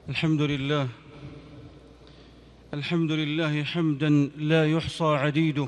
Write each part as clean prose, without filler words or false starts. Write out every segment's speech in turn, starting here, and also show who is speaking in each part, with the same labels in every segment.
Speaker 1: الحمد لله. الحمد لله حمداً لا يحصى عديده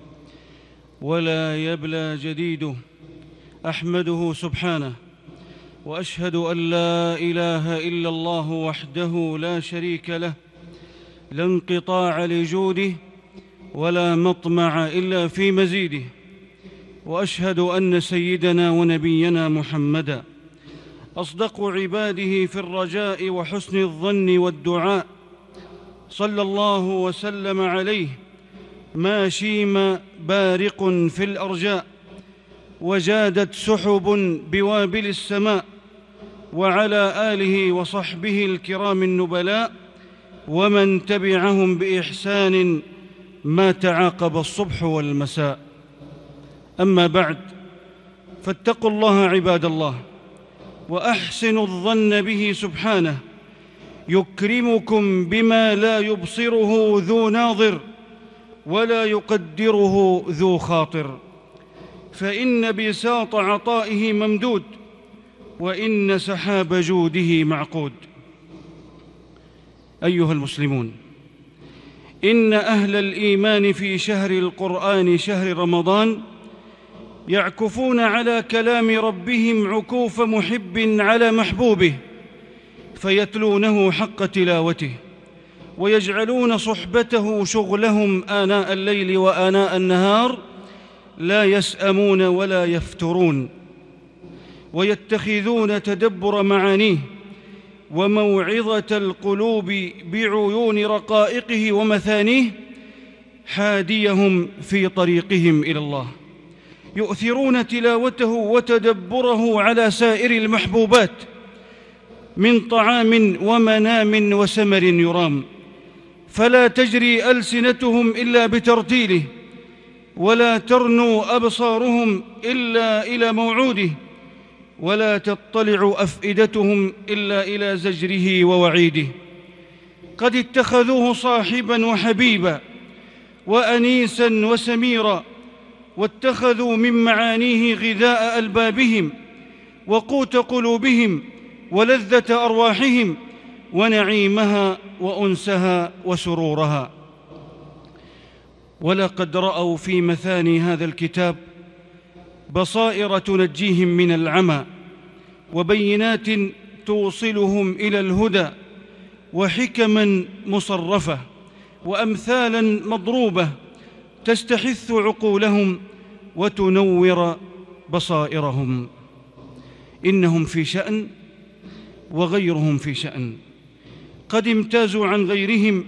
Speaker 1: ولا يبلى جديده. أحمده سبحانه وأشهد أن لا إله إلا الله وحده لا شريك له، لا انقطاع لجوده ولا مطمع إلا في مزيده. وأشهد أن سيدنا ونبينا محمدًا أصدق عباده في الرجاء وحسن الظن والدعاء، صلى الله وسلم عليه ما شيم بارق في الأرجاء وجادت سحب بوابل السماء، وعلى آله وصحبه الكرام النبلاء ومن تبعهم بإحسان ما تعاقب الصبح والمساء. أما بعد، فاتقوا الله عباد الله وأحسنوا الظن به سبحانه، يكرمكم بما لا يبصره ذو ناظر ولا يقدره ذو خاطر، فإن بساط عطائه ممدود وإن سحاب جوده معقود. أيها المسلمون، إن أهل الإيمان في شهر القرآن شهر رمضان يعكفون على كلام ربهم عكوف محب على محبوبه، فيتلونه حق تلاوته ويجعلون صحبته شغلهم آناء الليل وآناء النهار، لا يسأمون ولا يفترون، ويتخذون تدبر معانيه وموعظة القلوب بعيون رقائقه ومثانيه حاديهم في طريقهم إلى الله، يؤثرون تلاوته وتدبره على سائر المحبوبات من طعام ومنام وسمر يرام، فلا تجري ألسنتهم إلا بترتيله، ولا ترنو أبصارهم إلا إلى موعوده، ولا تطلع أفئدتهم إلا إلى زجره ووعيده. قد اتخذوه صاحبا وحبيبا وأنيسا وسميرا، واتخذوا من معانيه غذاء ألبابهم وقوت قلوبهم ولذة أرواحهم ونعيمها وأنسها وسرورها. ولقد رأوا في مثاني هذا الكتاب بصائر تنجيهم من العمى، وبينات توصلهم إلى الهدى، وحكما مصرفة، وأمثالا مضروبة تستحث عقولهم وتنور بصائرهم. إنهم في شأن وغيرهم في شأن، قد امتازوا عن غيرهم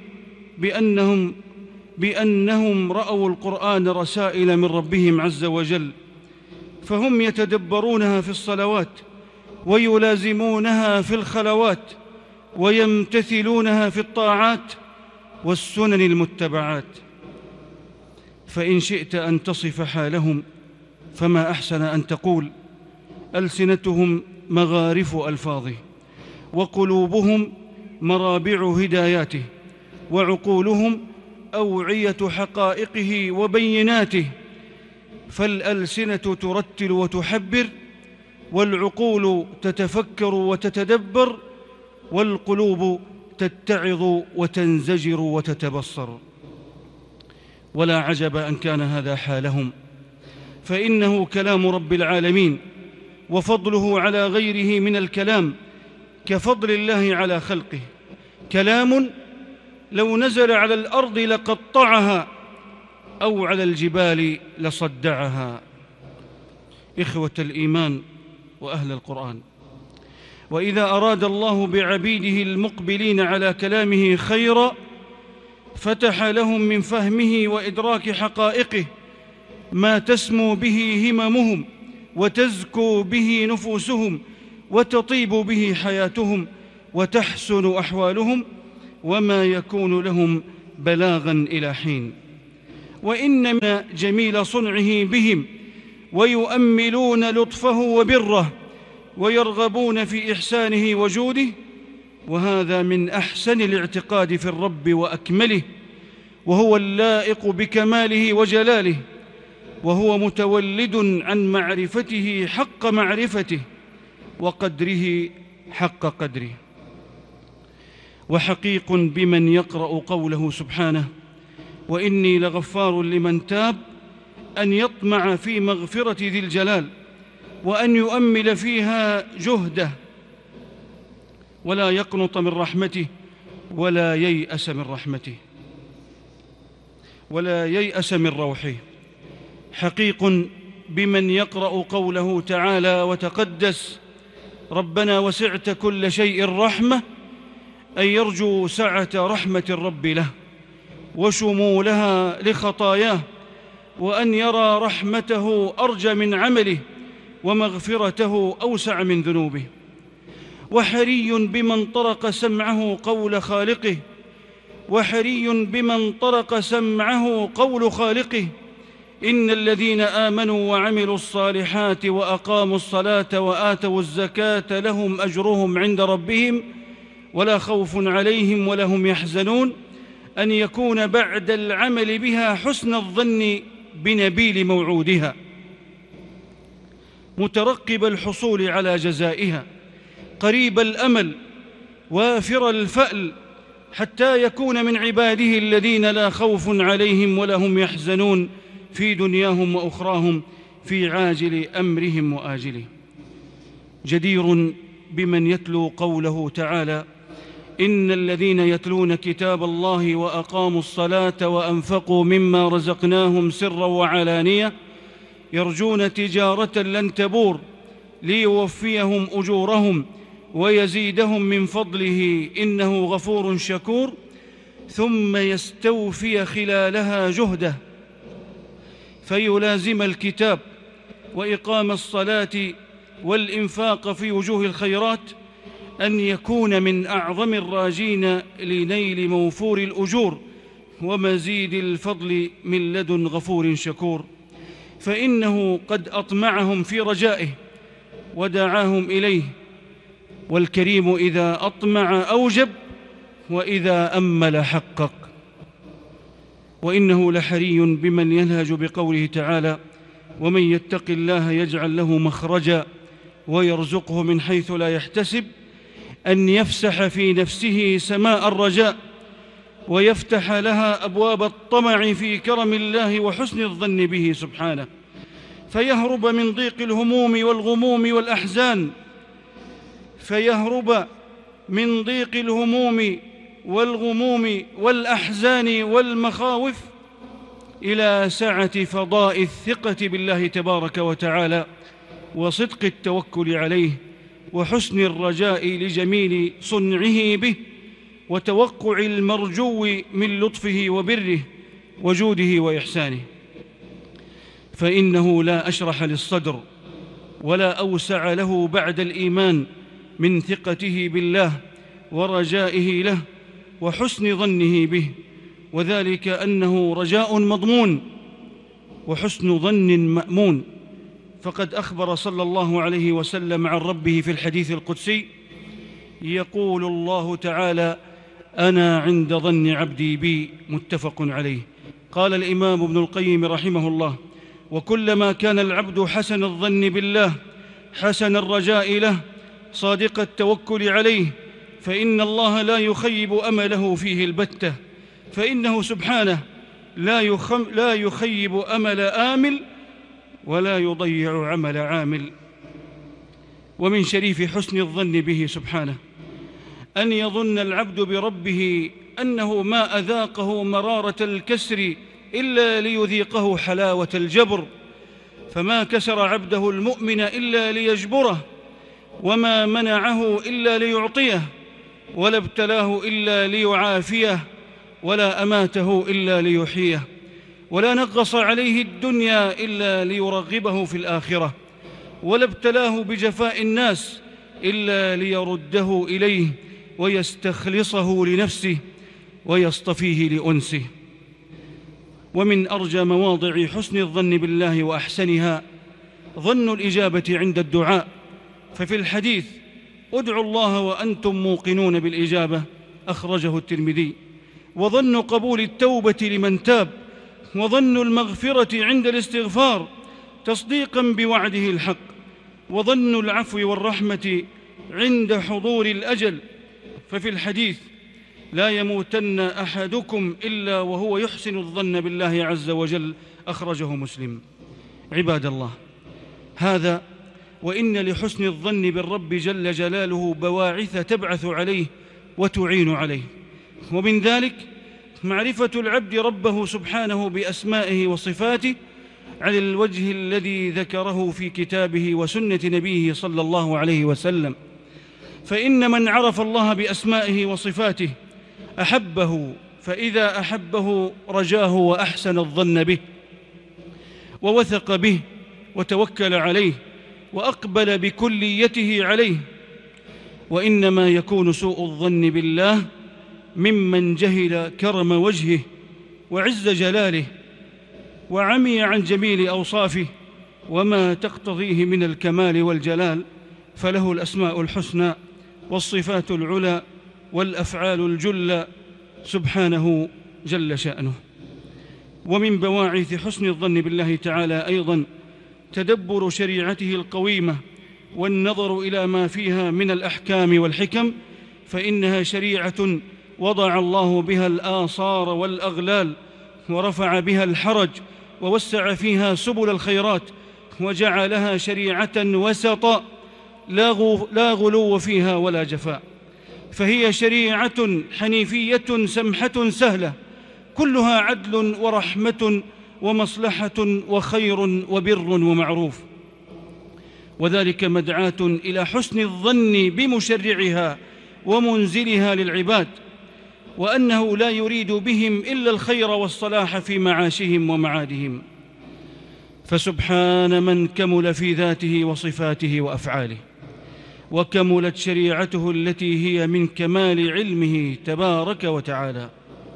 Speaker 1: بأنهم رأوا القرآن رسائل من ربهم عز وجل، فهم يتدبرونها في الصلوات ويلازمونها في الخلوات ويمتثلونها في الطاعات والسنن المتبعات. فإن شئت أن تصف حالهم فما أحسن أن تقول: ألسنتهم مغارف ألفاظه، وقلوبهم مرابع هداياته، وعقولهم أوعية حقائقه وبيناته. فالألسنة ترتل وتحبر، والعقول تتفكر وتتدبر، والقلوب تتعظ وتنزجر وتتبصر. ولا عجب أن كان هذا حالهم، فإنه كلام رب العالمين، وفضله على غيره من الكلام كفضل الله على خلقه. كلام لو نزل على الأرض لقطعها، أو على الجبال لصدعها. إخوة الإيمان وأهل القرآن، وإذا أراد الله بعبيده المقبلين على كلامه خيرا فتح لهم من فهمه وإدراك حقائقه ما تسمو به هممهم وتزكو به نفوسهم وتطيب به حياتهم وتحسن أحوالهم، وما يكون لهم بلاغا إلى حين. وإن من جميل صنعه بهم ويؤملون لطفه وبره ويرغبون في إحسانه وجوده، وهذا من أحسن الاعتقاد في الرب وأكمله، وهو اللائق بكماله وجلاله، وهو متولد عن معرفته حق معرفته وقدره حق قدره. وحقيق بمن يقرأ قوله سبحانه: وإني لغفار لمن تاب، أن يطمع في مغفرة ذي الجلال، وأن يؤمل فيها جهده، ولا يقنط من رحمته، ولا ييأس من رحمته، ولا ييأس من روحه. حقيق بمن يقرأ قوله تعالى وتقدس: ربنا وسعت كل شيء رحمة، أن يرجو سعة رحمة الرب له وشمولها لخطاياه، وأن يرى رحمته أرجى من عمله، ومغفرته أوسع من ذنوبه. وحري بمن طرق سمعه قول خالقه، وحري بمن طرق سمعه قول خالقه: إن الذين آمنوا وعملوا الصالحات وأقاموا الصلاة وآتوا الزكاة لهم أجرهم عند ربهم ولا خوف عليهم ولا هم يحزنون. أن يكون بعد العمل بها حسن الظن بنبيل موعودها، مترقب الحصول على جزائها، قريب الأمل، وافر الفأل، حتى يكون من عباده الذين لا خوف عليهم ولا هم يحزنون في دنياهم وأخراهم، في عاجل أمرهم وآجله. جدير بمن يتلو قوله تعالى: إن الذين يتلون كتاب الله وأقاموا الصلاة وأنفقوا مما رزقناهم سرا وعلانية يرجون تجارة لن تبور ليوفيهم أجورهم ويزيدهم من فضله إنه غفور شكور، ثم يستوفي خلالها جهده فيلازم الكتاب وإقام الصلاة والإنفاق في وجوه الخيرات، أن يكون من أعظم الراجين لنيل موفور الأجور ومزيد الفضل من لدن غفور شكور، فإنه قد أطمعهم في رجائه ودعاهم إليه. والكريم إذا أطمع أوجب، وإذا أمل حقق. وإنه لحري بمن ينهج بقوله تعالى: ومن يتق الله يجعل له مخرجا ويرزقه من حيث لا يحتسب، أن يفسح في نفسه سماء الرجاء، ويفتح لها أبواب الطمع في كرم الله وحسن الظن به سبحانه، فيهرب من ضيق الهموم والغموم والأحزان، فيهرب من ضيق الهموم والغموم والأحزان والمخاوف إلى سعة فضاء الثقة بالله تبارك وتعالى، وصدق التوكل عليه، وحسن الرجاء لجميل صنعه به، وتوقع المرجو من لطفه وبره وجوده وإحسانه. فإنه لا أشرح للصدر ولا أوسع له بعد الإيمان من ثقته بالله ورجائه له وحسن ظنه به، وذلك أنه رجاء مضمون وحسن ظن مأمون. فقد أخبر صلى الله عليه وسلم عن ربه في الحديث القدسي: يقول الله تعالى: أنا عند ظن عبدي بي، متفق عليه. قال الإمام ابن القيم رحمه الله: وكلما كان العبد حسن الظن بالله حسن الرجاء له صادق التوكل عليه، فإن الله لا يخيب أمله فيه البتة، فإنه سبحانه لا يخيب أمل آمل ولا يضيع عمل عامل. ومن شريف حسن الظن به سبحانه أن يظن العبد بربه أنه ما أذاقه مرارة الكسر إلا ليذيقه حلاوة الجبر، فما كسر عبده المؤمن إلا ليجبره، وما منعه إلا ليعطيه، ولا ابتلاه إلا ليعافيه، ولا أماته إلا ليحييه، ولا نغص عليه الدنيا إلا ليرغبه في الآخرة، ولا ابتلاه بجفاء الناس إلا ليرده إليه ويستخلصه لنفسه ويصطفيه لأنسه. ومن أرجى مواضع حسن الظن بالله وأحسنها ظن الإجابة عند الدعاء، ففي الحديث: ادعوا الله وأنتم موقنون بالإجابة، أخرجه الترمذي. وظن قبول التوبة لمن تاب، وظن المغفرة عند الاستغفار تصديقا بوعده الحق، وظن العفو والرحمة عند حضور الأجل، ففي الحديث: لا يموتن أحدكم إلا وهو يحسن الظن بالله عز وجل، أخرجه مسلم. عباد الله، هذا وإن لحسن الظن بالرب جل جلاله بواعث تبعث عليه وتعين عليه، ومن ذلك معرفة العبد ربه سبحانه بأسمائه وصفاته على الوجه الذي ذكره في كتابه وسنة نبيه صلى الله عليه وسلم. فإن من عرف الله بأسمائه وصفاته أحبه، فإذا أحبه رجاه وأحسن الظن به ووثق به وتوكل عليه وأقبل بكليته عليه. وإنما يكون سوء الظن بالله ممن جهل كرم وجهه وعز جلاله وعمي عن جميل أوصافه وما تقتضيه من الكمال والجلال، فله الأسماء الحسنى والصفات العلى والأفعال الجلى سبحانه جل شأنه. ومن بواعث حسن الظن بالله تعالى أيضا تدبر شريعته القويمة والنظر إلى ما فيها من الأحكام والحكم، فإنها شريعة وضع الله بها الآصار والأغلال ورفع بها الحرج ووسع فيها سبل الخيرات وجعلها شريعة وسطا لا غلو فيها ولا جفاء، فهي شريعة حنيفية سمحة سهلة كلها عدل ورحمة ومصلحة وخير وبر ومعروف، وذلك مدعاة إلى حسن الظن بمشرعها ومنزلها للعباد، وأنه لا يريد بهم إلا الخير والصلاح في معاشهم ومعادهم. فسبحان من كمل في ذاته وصفاته وأفعاله، وكملت شريعته التي هي من كمال علمه تبارك وتعالى،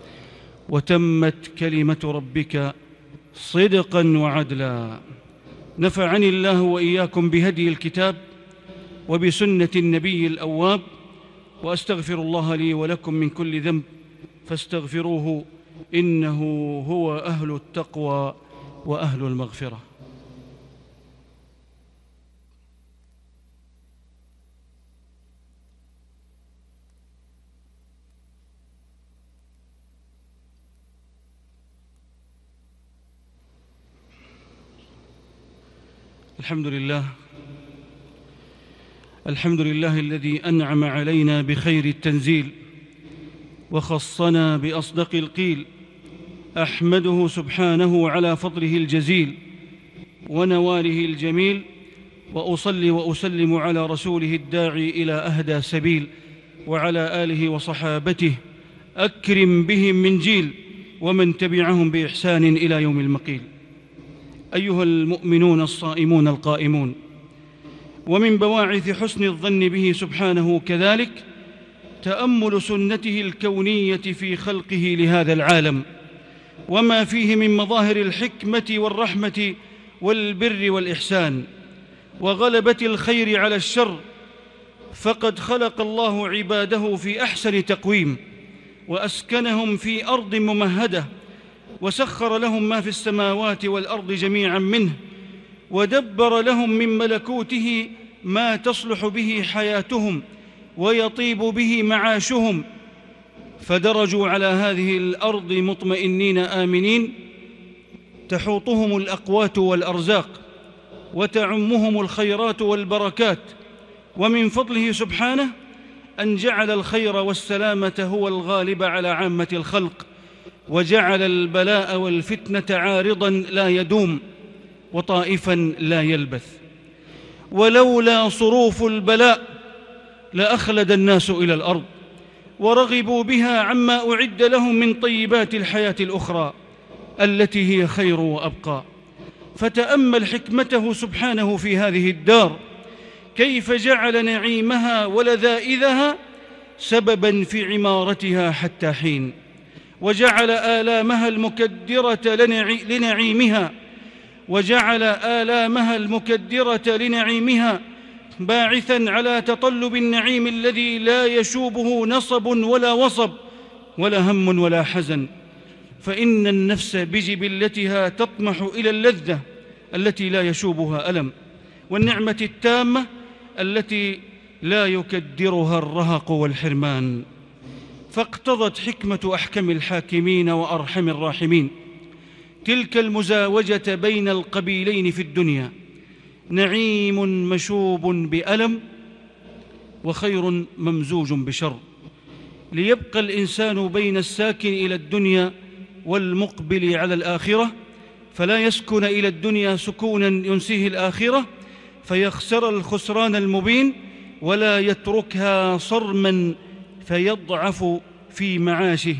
Speaker 1: وتمت كلمة ربك صدقا وعدلا. نفعني الله وإياكم بهدي الكتاب وبسنة النبي الأواب، وأستغفر الله لي ولكم من كل ذنب فاستغفروه إنه هو أهل التقوى وأهل المغفرة. الحمد لله الذي أنعم علينا بخير التنزيل وخصنا بأصدق القيل. أحمده سبحانه على فضله الجزيل ونواله الجميل، وأصلي وأسلم على رسوله الداعي إلى أهدى سبيل، وعلى آله وصحابته أكرم بهم من جيل، ومن تبعهم بإحسان إلى يوم المقيل. أيها المؤمنون الصائمون القائمون، ومن بواعث حسن الظن به سبحانه كذلك تأمل سنته الكونية في خلقه لهذا العالم، وما فيه من مظاهر الحكمة والرحمة والبر والإحسان وغلبة الخير على الشر. فقد خلق الله عباده في أحسن تقويم، وأسكنهم في أرض ممهدة، وسخر لهم ما في السماوات والأرض جميعا منه، ودبر لهم من ملكوته ما تصلح به حياتهم ويطيب به معاشهم، فدرجوا على هذه الأرض مطمئنين آمنين، تحوطهم الأقوات والأرزاق وتعمهم الخيرات والبركات. ومن فضله سبحانه أن جعل الخير والسلامة هو الغالب على عامة الخلق، وجعل البلاء والفتنة عارضاً لا يدوم وطائفاً لا يلبث. ولولا صروف البلاء لأخلد الناس إلى الأرض ورغبوا بها عما أعد لهم من طيبات الحياة الأخرى التي هي خير وأبقى. فتأمل حكمته سبحانه في هذه الدار، كيف جعل نعيمها ولذائذها سبباً في عمارتها حتى حين، وجعل آلامها المكدرة لنعيمها باعثاً على تطلب النعيم الذي لا يشوبه نصب ولا وصب ولا هم ولا حزن. فإن النفس بجبلتها تطمح إلى اللذة التي لا يشوبها ألم، والنعمة التامة التي لا يكدرها الرهق والحرمان. فاقتضت حكمة أحكم الحاكمين وأرحم الراحمين تلك المزاوجة بين القبيلين في الدنيا، نعيم مشوب بألم وخير ممزوج بشر، ليبقى الإنسان بين الساكن إلى الدنيا والمقبل على الآخرة، فلا يسكن إلى الدنيا سكونا ينسيه الآخرة فيخسر الخسران المبين، ولا يتركها صرما فيضعف في معاشه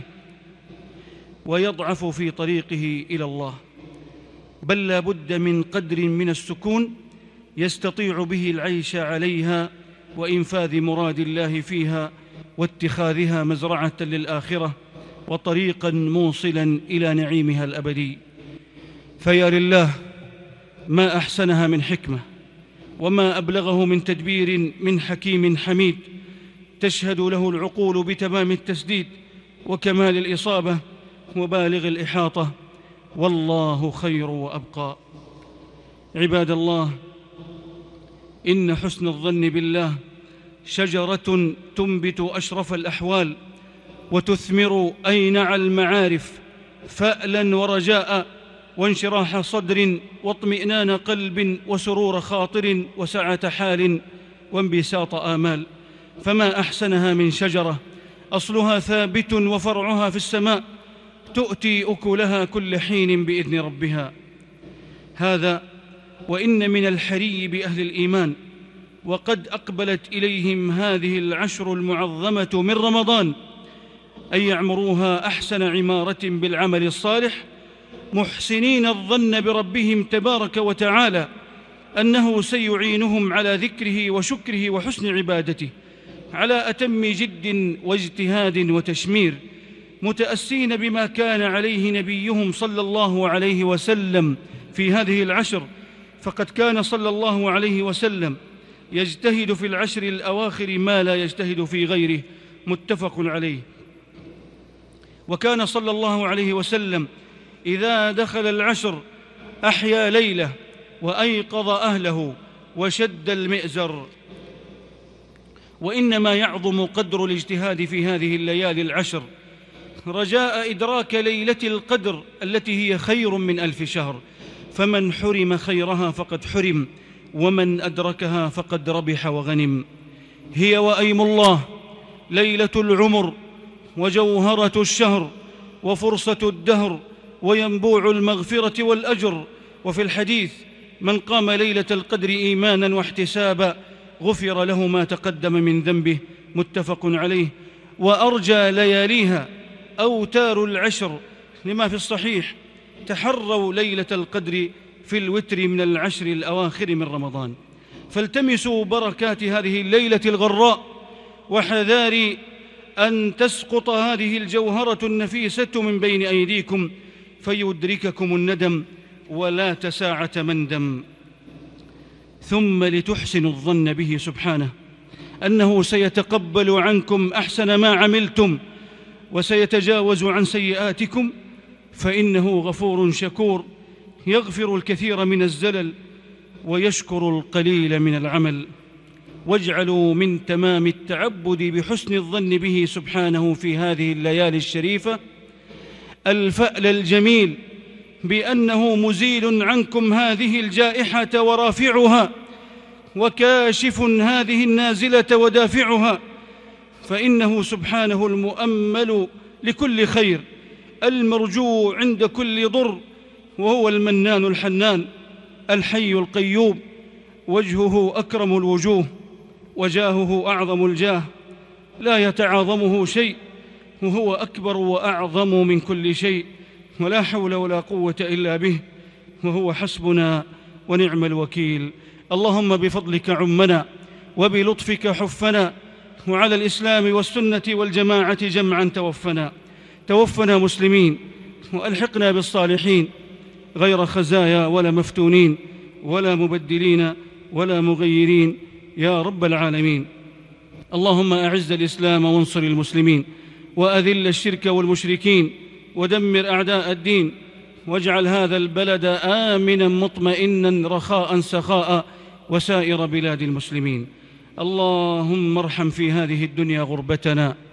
Speaker 1: ويضعف في طريقه إلى الله، بل لا بد من قدر من السكون يستطيع به العيش عليها وإنفاذ مراد الله فيها واتخاذها مزرعة للآخرة وطريقا موصلا إلى نعيمها الأبدي. فيا لله ما أحسنها من حكمة، وما أبلغه من تدبير من حكيم حميد، تشهد له العقول بتمام التسديد وكمال الإصابة وبالغ الإحاطة، والله خير وأبقى. عباد الله، إن حسن الظن بالله شجرة تنبت أشرف الأحوال وتثمر أينع المعارف، فألا ورجاء وانشراح صدر واطمئنان قلب وسرور خاطر وسعة حال وانبساط آمال. فما أحسنها من شجرة أصلها ثابت وفرعها في السماء، تؤتي أكلها كل حين بإذن ربها. هذا وإن من الحري بأهل الإيمان وقد أقبلت إليهم هذه العشر المعظمة من رمضان أن يعمروها أحسن عمارة بالعمل الصالح، محسنين الظن بربهم تبارك وتعالى أنه سيعينهم على ذكره وشكره وحسن عبادته على أتم جد واجتهاد وتشمير، متأسين بما كان عليه نبيهم صلى الله عليه وسلم في هذه العشر، فقد كان صلى الله عليه وسلم يجتهد في العشر الأواخر ما لا يجتهد في غيره، متفق عليه. وكان صلى الله عليه وسلم إذا دخل العشر أحيا ليلة وأيقظ أهله وشد المئزر. وإنما يعظم قدر الاجتهاد في هذه الليالي العشر رجاء إدراك ليلة القدر التي هي خير من 1000 شهر، فمن حرم خيرها فقد حرم، ومن أدركها فقد ربح وغنم. هي وأيم الله، ليلة العمر وجوهرة الشهر وفرصة الدهر وينبوع المغفرة والأجر. وفي الحديث: من قام ليلة القدر إيمانا واحتسابا غفر له ما تقدم من ذنبه، متفق عليه. وأرجى لياليها أوتار العشر، لما في الصحيح: تحروا ليلة القدر في الوتر من العشر الأواخر من رمضان. فالتمسوا بركات هذه الليلة الغراء، وحذار أن تسقط هذه الجوهرة النفيسة من بين أيديكم فيدرككم الندم ولا تساعة مندم. ثم لتحسنوا الظن به سبحانه أنه سيتقبل عنكم أحسن ما عملتم وسيتجاوز عن سيئاتكم، فإنه غفور شكور يغفر الكثير من الزلل ويشكر القليل من العمل. واجعلوا من تمام التعبد بحسن الظن به سبحانه في هذه الليالي الشريفة الفأل الجميل بأنه مزيل عنكم هذه الجائحة ورافعها، وكاشف هذه النازلة ودافعها، فإنه سبحانه المؤمل لكل خير، المرجو عند كل ضر، وهو المنان الحنان الحي القيوم، وجهه أكرم الوجوه وجاهه أعظم الجاه، لا يتعاظمه شيء، وهو أكبر وأعظم من كل شيء، ولا حول ولا قوة إلا به، وهو حسبنا ونعم الوكيل. اللهم بفضلك عمنا وبلطفك حفنا، وعلى الإسلام والسنة والجماعة جمعا توفنا مسلمين، وألحقنا بالصالحين غير خزايا ولا مفتونين ولا مبدلين ولا مغيرين يا رب العالمين. اللهم أعز الإسلام وانصر المسلمين، وأذل الشرك والمشركين، ودمر أعداء الدين، واجعل هذا البلد آمنا مطمئنا رخاء سخاء، وسائر بلاد المسلمين. اللهم ارحم في هذه الدنيا غربتنا،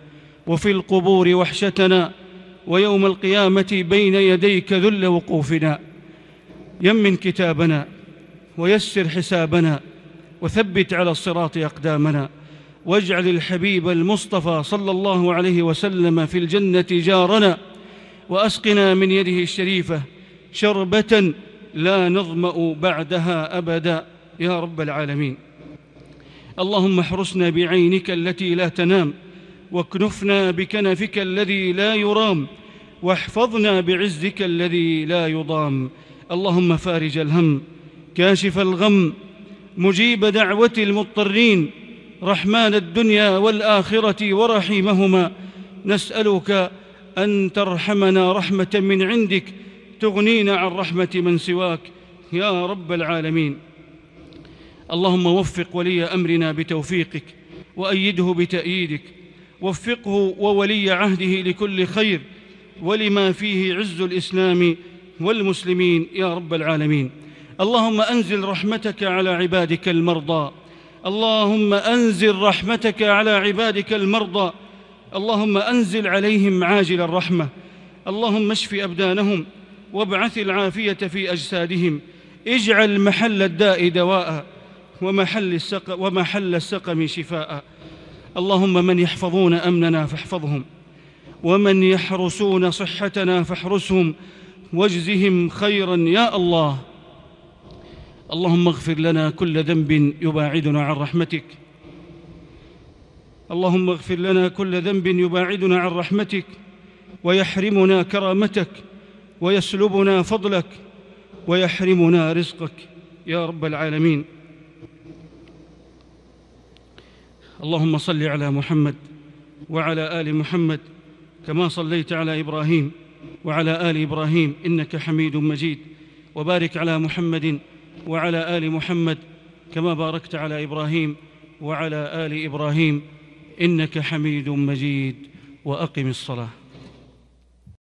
Speaker 1: وفي القبور وحشتنا، ويوم القيامة بين يديك ذل وقوفنا. يمن كتابنا ويسر حسابنا، وثبت على الصراط أقدامنا، واجعل الحبيب المصطفى صلى الله عليه وسلم في الجنة جارنا، وأسقنا من يده الشريفة شربة لا نظمأ بعدها أبدا يا رب العالمين. اللهم احرسنا بعينك التي لا تنام، واكنفنا بكنفك الذي لا يرام، واحفظنا بعزك الذي لا يضام. اللهم فارج الهم، كاشف الغم، مجيب دعوة المضطرين، رحمن الدنيا والآخرة ورحيمهما، نسألك أن ترحمنا رحمة من عندك تغنينا عن رحمة من سواك يا رب العالمين. اللهم وفق ولي أمرنا بتوفيقك، وأيده بتأييدك، وفقه وولي عهده لكل خير ولما فيه عز الإسلام والمسلمين يا رب العالمين. اللهم أنزل رحمتك على عبادك المرضى، اللهم أنزل رحمتك على عبادك المرضى، اللهم أنزل عليهم عاجل الرحمة. اللهم اشف أبدانهم، وابعث العافية في أجسادهم، اجعل محل الداء دواء، ومحل السقم شفاء. اللهم من يحفظون أمننا فاحفظهم، ومن يحرسون صحتنا فاحرسهم، واجزهم خيرا يا الله. اللهم اغفر لنا كل ذنب يباعدنا عن رحمتك، اللهم اغفر لنا كل ذنب يباعدنا عن رحمتك، ويحرمنا كرامتك، ويسلبنا فضلك، ويحرمنا رزقك يا رب العالمين. اللهم صل على محمد وعلى آل محمد كما صليت على إبراهيم وعلى آل إبراهيم إنك حميد مجيد، وبارك على محمد وعلى آل محمد كما باركت على إبراهيم وعلى آل إبراهيم إنك حميد مجيد. وأقم الصلاة.